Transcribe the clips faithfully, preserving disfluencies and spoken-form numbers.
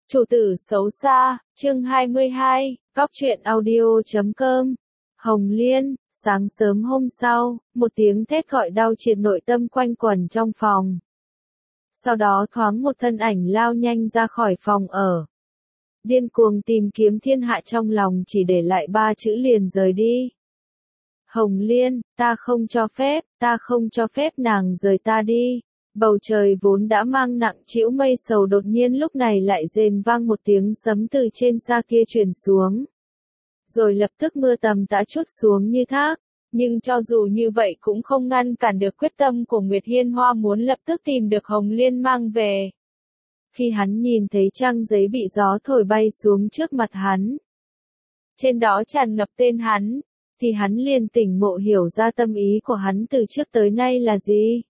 Chủ tử xấu xa, chương hai mươi hai, Góc truyện audio chấm com. Hồng Liên, sáng sớm hôm sau, một tiếng thét gọi đau triệt nội tâm quanh quẩn trong phòng. Sau đó thoáng một thân ảnh lao nhanh ra khỏi phòng ở. Điên cuồng tìm kiếm thiên hạ trong lòng chỉ để lại ba chữ liền rời đi. Hồng Liên, ta không cho phép, ta không cho phép nàng rời ta đi. Bầu trời vốn đã mang nặng trĩu mây sầu đột nhiên lúc này lại rền vang một tiếng sấm từ trên xa kia truyền xuống. Rồi lập tức mưa tầm tã trút xuống như thác, nhưng cho dù như vậy cũng không ngăn cản được quyết tâm của Nguyệt Hiên Hoa muốn lập tức tìm được Hồng Liên mang về. Khi hắn nhìn thấy trang giấy bị gió thổi bay xuống trước mặt hắn, trên đó tràn ngập tên hắn, thì hắn liền tỉnh ngộ hiểu ra tâm ý của hắn từ trước tới nay là gì.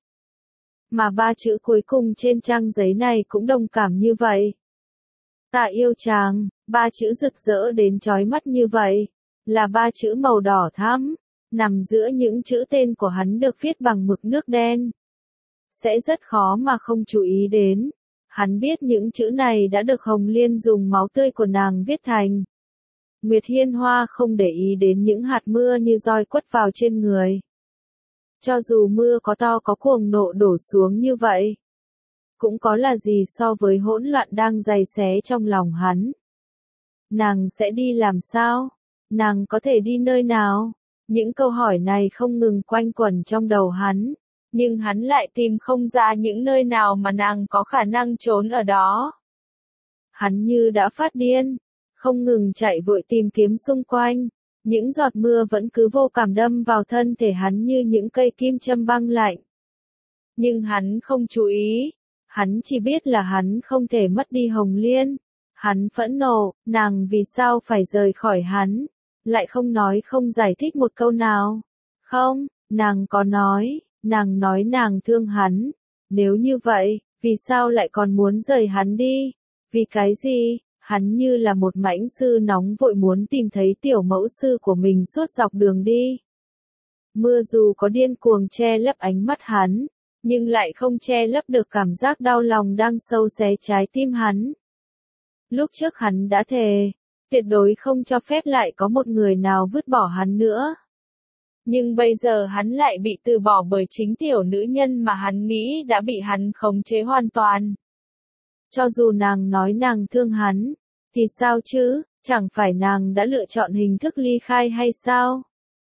Mà ba chữ cuối cùng trên trang giấy này cũng đồng cảm như vậy. Ta yêu chàng, ba chữ rực rỡ đến chói mắt như vậy, là ba chữ màu đỏ thắm, nằm giữa những chữ tên của hắn được viết bằng mực nước đen. Sẽ rất khó mà không chú ý đến. Hắn biết những chữ này đã được Hồng Liên dùng máu tươi của nàng viết thành. Nguyệt Hiên Hoa không để ý đến những hạt mưa như roi quất vào trên người. Cho dù mưa có to có cuồng nộ đổ xuống như vậy, cũng có là gì so với hỗn loạn đang giày xé trong lòng hắn. Nàng sẽ đi làm sao? Nàng có thể đi nơi nào? Những câu hỏi này không ngừng quanh quẩn trong đầu hắn, nhưng hắn lại tìm không ra những nơi nào mà nàng có khả năng trốn ở đó. Hắn như đã phát điên, không ngừng chạy vội tìm kiếm xung quanh. Những giọt mưa vẫn cứ vô cảm đâm vào thân thể hắn như những cây kim châm băng lạnh. Nhưng hắn không chú ý, hắn chỉ biết là hắn không thể mất đi Hồng Liên. Hắn phẫn nộ, nàng vì sao phải rời khỏi hắn, lại không nói không giải thích một câu nào. Không, nàng có nói, nàng nói nàng thương hắn. Nếu như vậy, vì sao lại còn muốn rời hắn đi? Vì cái gì? Hắn như là một mãnh sư nóng vội muốn tìm thấy tiểu mẫu sư của mình suốt dọc đường đi. Mưa dù có điên cuồng che lấp ánh mắt hắn, nhưng lại không che lấp được cảm giác đau lòng đang sâu xé trái tim hắn. Lúc trước hắn đã thề, tuyệt đối không cho phép lại có một người nào vứt bỏ hắn nữa. Nhưng bây giờ hắn lại bị từ bỏ bởi chính tiểu nữ nhân mà hắn nghĩ đã bị hắn khống chế hoàn toàn. Cho dù nàng nói nàng thương hắn, thì sao chứ, chẳng phải nàng đã lựa chọn hình thức ly khai hay sao?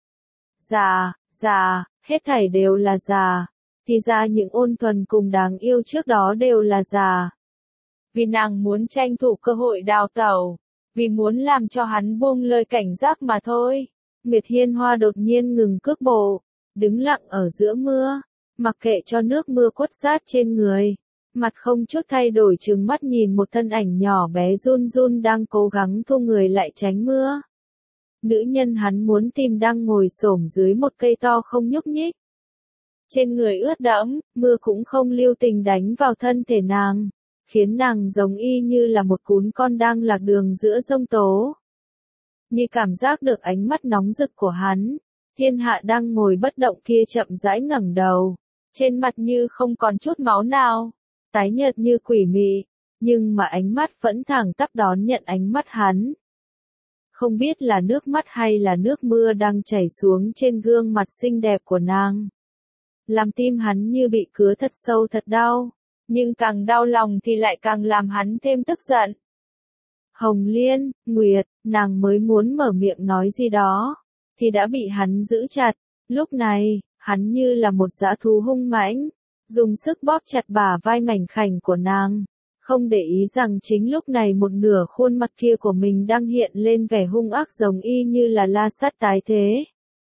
Già, già, hết thảy đều là già, thì ra những ôn thuần cùng đáng yêu trước đó đều là già. Vì nàng muốn tranh thủ cơ hội đào tẩu, vì muốn làm cho hắn buông lời cảnh giác mà thôi. Nguyệt Hiên Hoa đột nhiên ngừng cước bộ, đứng lặng ở giữa mưa, mặc kệ cho nước mưa quất rát trên người. Mặt không chút thay đổi trừng mắt nhìn một thân ảnh nhỏ bé run run đang cố gắng thu người lại tránh mưa. Nữ nhân hắn muốn tìm đang ngồi xổm dưới một cây to không nhúc nhích. Trên người ướt đẫm, mưa cũng không lưu tình đánh vào thân thể nàng, khiến nàng giống y như là một cún con đang lạc đường giữa giông tố. Như cảm giác được ánh mắt nóng rực của hắn, thiên hạ đang ngồi bất động kia chậm rãi ngẩng đầu, trên mặt như không còn chút máu nào. Tái nhợt như quỷ mị, nhưng mà ánh mắt vẫn thẳng tắp đón nhận ánh mắt hắn. Không biết là nước mắt hay là nước mưa đang chảy xuống trên gương mặt xinh đẹp của nàng. Làm tim hắn như bị cứa thật sâu thật đau, nhưng càng đau lòng thì lại càng làm hắn thêm tức giận. Hồng Liên, Nguyệt, nàng mới muốn mở miệng nói gì đó, thì đã bị hắn giữ chặt. Lúc này, hắn như là một dã thú hung mãnh, dùng sức bóp chặt bả vai mảnh khảnh của nàng, không để ý rằng chính lúc này một nửa khuôn mặt kia của mình đang hiện lên vẻ hung ác giống y như là la sát tái thế.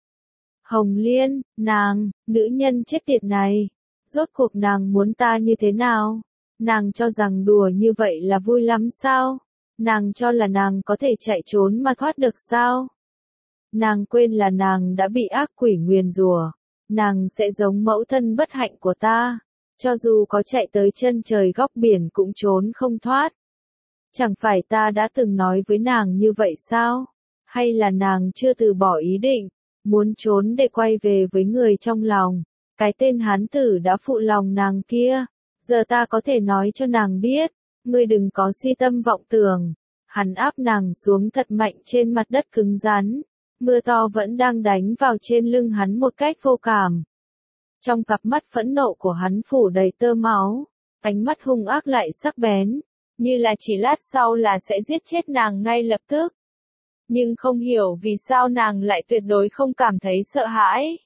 Hồng Liên, nàng, nữ nhân chết tiệt này, rốt cuộc nàng muốn ta như thế nào? Nàng cho rằng đùa như vậy là vui lắm sao? Nàng cho là nàng có thể chạy trốn mà thoát được sao? Nàng quên là nàng đã bị ác quỷ nguyền rủa. Nàng sẽ giống mẫu thân bất hạnh của ta, cho dù có chạy tới chân trời góc biển cũng trốn không thoát. Chẳng phải ta đã từng nói với nàng như vậy sao? Hay là nàng chưa từ bỏ ý định, muốn trốn để quay về với người trong lòng, cái tên hán tử đã phụ lòng nàng kia. Giờ ta có thể nói cho nàng biết, ngươi đừng có si tâm vọng tưởng. Hắn áp nàng xuống thật mạnh trên mặt đất cứng rắn. Mưa to vẫn đang đánh vào trên lưng hắn một cách vô cảm. Trong cặp mắt phẫn nộ của hắn phủ đầy tơ máu, ánh mắt hung ác lại sắc bén, như là chỉ lát sau là sẽ giết chết nàng ngay lập tức. Nhưng không hiểu vì sao nàng lại tuyệt đối không cảm thấy sợ hãi.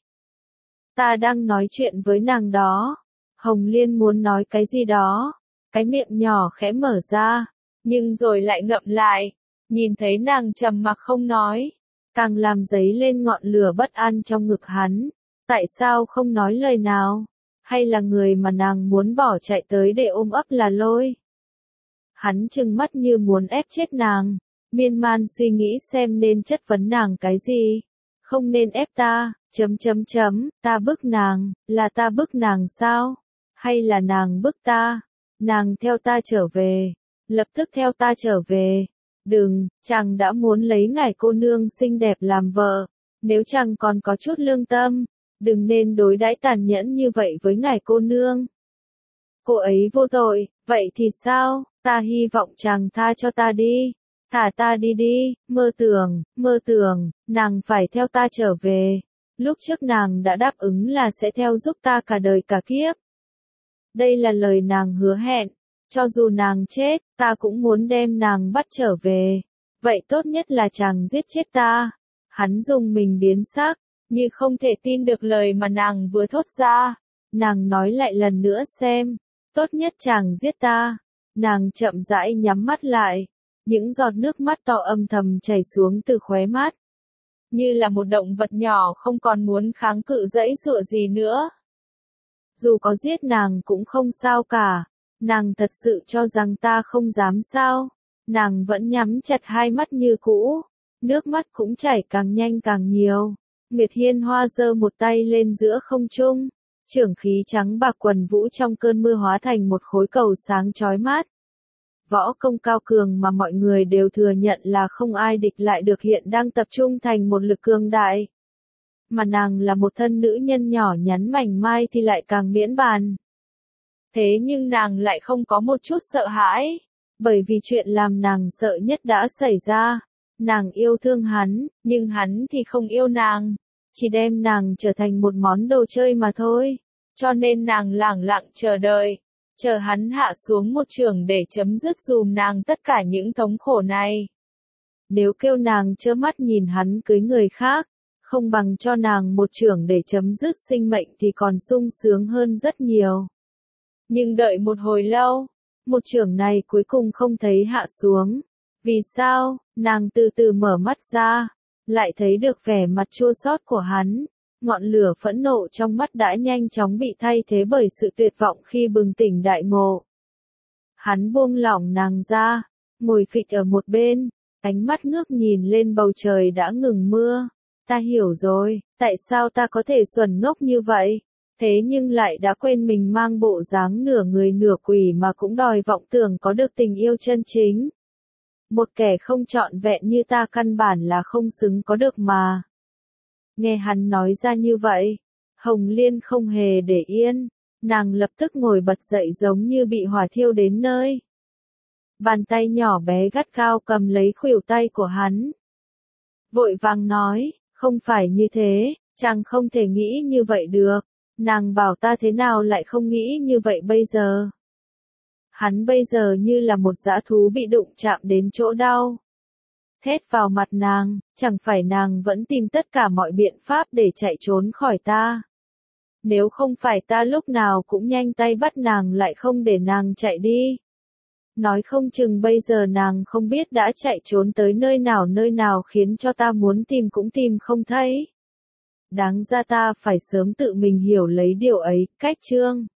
Ta đang nói chuyện với nàng đó. Hồng Liên muốn nói cái gì đó. Cái miệng nhỏ khẽ mở ra, nhưng rồi lại ngậm lại. Nhìn thấy nàng trầm mặc không nói, càng làm dấy lên ngọn lửa bất an trong ngực hắn. Tại sao không nói lời nào? Hay là người mà nàng muốn bỏ chạy tới để ôm ấp là Lôi? Hắn trừng mắt như muốn ép chết nàng, miên man suy nghĩ xem nên chất vấn nàng cái gì. Không nên ép ta, chấm chấm chấm, ta bức nàng, là ta bức nàng sao? Hay là nàng bức ta? Nàng theo ta trở về, lập tức theo ta trở về. Đừng, chàng đã muốn lấy ngải cô nương xinh đẹp làm vợ, nếu chàng còn có chút lương tâm, đừng nên đối đãi tàn nhẫn như vậy với ngải cô nương. Cô ấy vô tội, vậy thì sao? Ta hy vọng chàng tha cho ta đi. Thả ta đi đi, mơ tưởng, mơ tưởng, nàng phải theo ta trở về. Lúc trước nàng đã đáp ứng là sẽ theo giúp ta cả đời cả kiếp. Đây là lời nàng hứa hẹn. Cho dù nàng chết, ta cũng muốn đem nàng bắt trở về. Vậy tốt nhất là chàng giết chết ta. Hắn dùng mình biến sắc, như không thể tin được lời mà nàng vừa thốt ra. Nàng nói lại lần nữa xem. Tốt nhất chàng giết ta. Nàng chậm rãi nhắm mắt lại. Những giọt nước mắt to âm thầm chảy xuống từ khóe mắt. Như là một động vật nhỏ không còn muốn kháng cự dãy dụa gì nữa. Dù có giết nàng cũng không sao cả. Nàng thật sự cho rằng ta không dám sao. Nàng vẫn nhắm chặt hai mắt như cũ. Nước mắt cũng chảy càng nhanh càng nhiều. Nguyệt Hiên Hoa giơ một tay lên giữa không trung. Chưởng khí trắng bạc quần vũ trong cơn mưa hóa thành một khối cầu sáng chói mát. Võ công cao cường mà mọi người đều thừa nhận là không ai địch lại được hiện đang tập trung thành một lực cường đại. Mà nàng là một thân nữ nhân nhỏ nhắn mảnh mai thì lại càng miễn bàn. Thế nhưng nàng lại không có một chút sợ hãi, bởi vì chuyện làm nàng sợ nhất đã xảy ra. Nàng yêu thương hắn, nhưng hắn thì không yêu nàng, chỉ đem nàng trở thành một món đồ chơi mà thôi. Cho nên nàng lẳng lặng chờ đợi, chờ hắn hạ xuống một chưởng để chấm dứt dùm nàng tất cả những thống khổ này. Nếu kêu nàng trơ mắt nhìn hắn cưới người khác, không bằng cho nàng một chưởng để chấm dứt sinh mệnh thì còn sung sướng hơn rất nhiều. Nhưng đợi một hồi lâu, một chưởng này cuối cùng không thấy hạ xuống. Vì sao? Nàng từ từ mở mắt ra, lại thấy được vẻ mặt chua xót của hắn. Ngọn lửa phẫn nộ trong mắt đã nhanh chóng bị thay thế bởi sự tuyệt vọng khi bừng tỉnh đại ngộ. Hắn buông lỏng nàng ra, ngồi phịch ở một bên, ánh mắt ngước nhìn lên bầu trời đã ngừng mưa. Ta hiểu rồi, tại sao ta có thể xuẩn ngốc như vậy? Thế nhưng lại đã quên mình mang bộ dáng nửa người nửa quỷ mà cũng đòi vọng tưởng có được tình yêu chân chính. Một kẻ không trọn vẹn như ta căn bản là không xứng có được mà. Nghe hắn nói ra như vậy, Hồng Liên không hề để yên, nàng lập tức ngồi bật dậy giống như bị hỏa thiêu đến nơi. Bàn tay nhỏ bé gắt gao cầm lấy khuỷu tay của hắn. Vội vàng nói, không phải như thế, chàng không thể nghĩ như vậy được. Nàng bảo ta thế nào lại không nghĩ như vậy bây giờ. Hắn bây giờ như là một dã thú bị đụng chạm đến chỗ đau. Thét vào mặt nàng, chẳng phải nàng vẫn tìm tất cả mọi biện pháp để chạy trốn khỏi ta. Nếu không phải ta lúc nào cũng nhanh tay bắt nàng lại không để nàng chạy đi. Nói không chừng bây giờ nàng không biết đã chạy trốn tới nơi nào nơi nào khiến cho ta muốn tìm cũng tìm không thấy. Đáng ra ta phải sớm tự mình hiểu lấy điều ấy, cách chương.